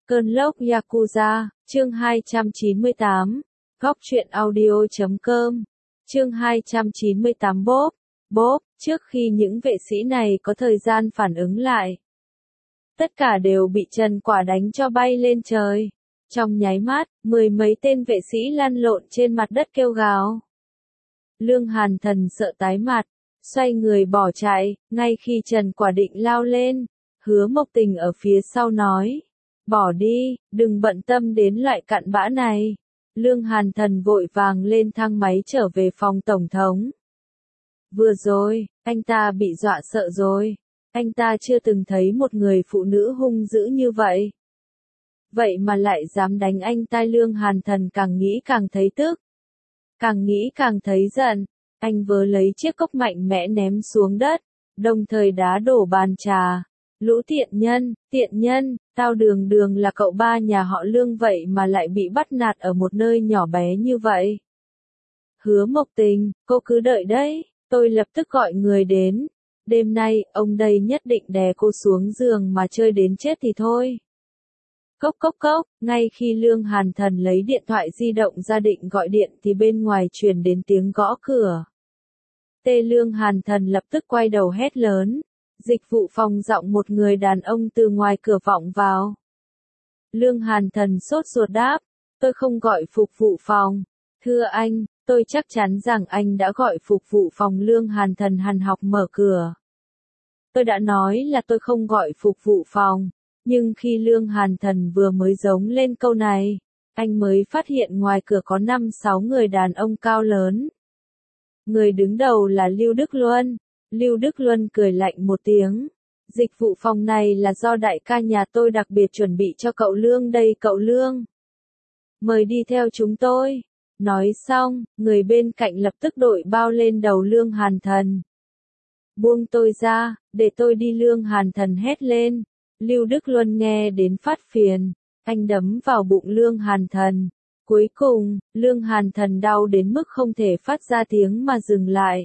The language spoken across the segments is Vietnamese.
Cơn lốc Yakuza, chương 298, Góc truyện audio.com, chương 298 Bốp, trước khi những vệ sĩ này có thời gian phản ứng lại. Tất cả đều bị Trần Quả đánh cho bay lên trời. Trong nháy mắt, mười mấy tên vệ sĩ lăn lộn trên mặt đất kêu gào. Lương Hàn Thần sợ tái mặt, xoay người bỏ chạy, ngay khi Trần Quả định lao lên, Hứa Mộc Tình ở phía sau nói. Bỏ đi, đừng bận tâm đến loại cặn bã này. Lương Hàn Thần vội vàng lên thang máy trở về phòng tổng thống. Vừa rồi, anh ta bị dọa sợ rồi. Anh ta chưa từng thấy một người phụ nữ hung dữ như vậy. Vậy mà lại dám đánh anh ta. Lương Hàn Thần càng nghĩ càng thấy tức. Càng nghĩ càng thấy giận. Anh vớ lấy chiếc cốc mạnh mẽ ném xuống đất, đồng thời đá đổ bàn trà. Lũ tiện nhân, tao đường đường là cậu ba nhà họ Lương vậy mà lại bị bắt nạt ở một nơi nhỏ bé như vậy. Hứa Mộc Tình, cô cứ đợi đấy, tôi lập tức gọi người đến. Đêm nay, ông đây nhất định đè cô xuống giường mà chơi đến chết thì thôi. Cốc, ngay khi Lương Hàn Thần lấy điện thoại di động ra định gọi điện thì bên ngoài truyền đến tiếng gõ cửa. Lương Hàn Thần lập tức quay đầu hét lớn. Dịch vụ phòng giọng một người đàn ông từ ngoài cửa vọng vào. Lương Hàn Thần sốt ruột đáp, tôi không gọi phục vụ phòng. Thưa anh, tôi chắc chắn rằng anh đã gọi phục vụ phòng. Lương Hàn Thần hằn học mở cửa. Tôi đã nói là tôi không gọi phục vụ phòng, nhưng khi Lương Hàn Thần vừa mới giống lên câu này, anh mới phát hiện ngoài cửa có 5-6 người đàn ông cao lớn. Người đứng đầu là Lưu Đức Luân. Lưu Đức Luân cười lạnh một tiếng. Dịch vụ phòng này là do đại ca nhà tôi đặc biệt chuẩn bị cho cậu Lương đây cậu Lương. Mời đi theo chúng tôi. Nói xong, người bên cạnh lập tức đội bao lên đầu Lương Hàn Thần. Buông tôi ra, để tôi đi. Lương Hàn Thần hét lên. Lưu Đức Luân nghe đến phát phiền. Anh đấm vào bụng Lương Hàn Thần. Cuối cùng, Lương Hàn Thần đau đến mức không thể phát ra tiếng mà dừng lại.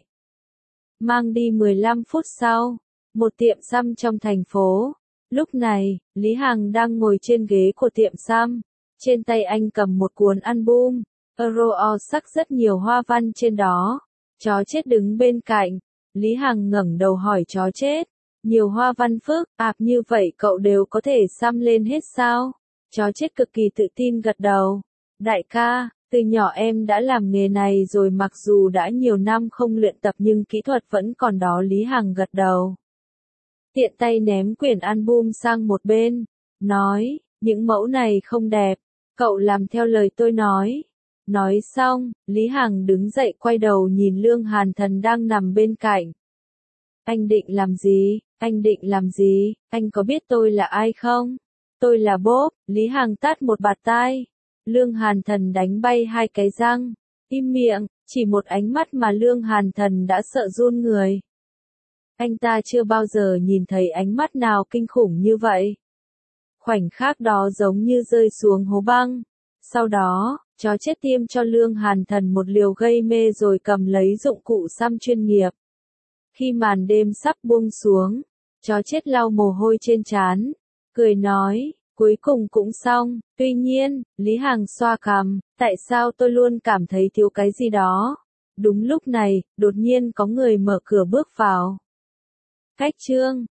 Mang đi 15 phút sau, một tiệm xăm trong thành phố. Lúc này, Lý Hằng đang ngồi trên ghế của tiệm xăm. Trên tay anh cầm một cuốn album, Euro sắc rất nhiều hoa văn trên đó. Chó chết đứng bên cạnh. Lý Hằng ngẩng đầu hỏi chó chết. Nhiều hoa văn phức tạp như vậy cậu đều có thể xăm lên hết sao? Chó chết cực kỳ tự tin gật đầu. Đại ca, từ nhỏ em đã làm nghề này rồi, mặc dù đã nhiều năm không luyện tập nhưng kỹ thuật vẫn còn đó. Lý Hằng gật đầu. Tiện tay ném quyển album sang một bên. Nói, những mẫu này không đẹp. Cậu làm theo lời tôi nói. Nói xong, Lý Hằng đứng dậy quay đầu nhìn Lương Hàn Thần đang nằm bên cạnh. Anh định làm gì? Anh có biết tôi là ai không? Tôi là Bốp. Lý Hằng tát một bạt tai. Lương Hàn Thần đánh bay 2 cái răng. Im miệng, chỉ một ánh mắt mà Lương Hàn Thần đã sợ run người. Anh ta chưa bao giờ nhìn thấy ánh mắt nào kinh khủng như vậy. Khoảnh khắc đó giống như rơi xuống hố băng. Sau đó, chó chết tiêm cho Lương Hàn Thần một liều gây mê rồi cầm lấy dụng cụ xăm chuyên nghiệp. Khi màn đêm sắp buông xuống, chó chết lau mồ hôi trên trán, cười nói, cuối cùng cũng xong. Tuy nhiên, Lý Hằng xoa cằm, tại sao tôi luôn cảm thấy thiếu cái gì đó. Đúng lúc này, đột nhiên có người mở cửa bước vào. Khách trương,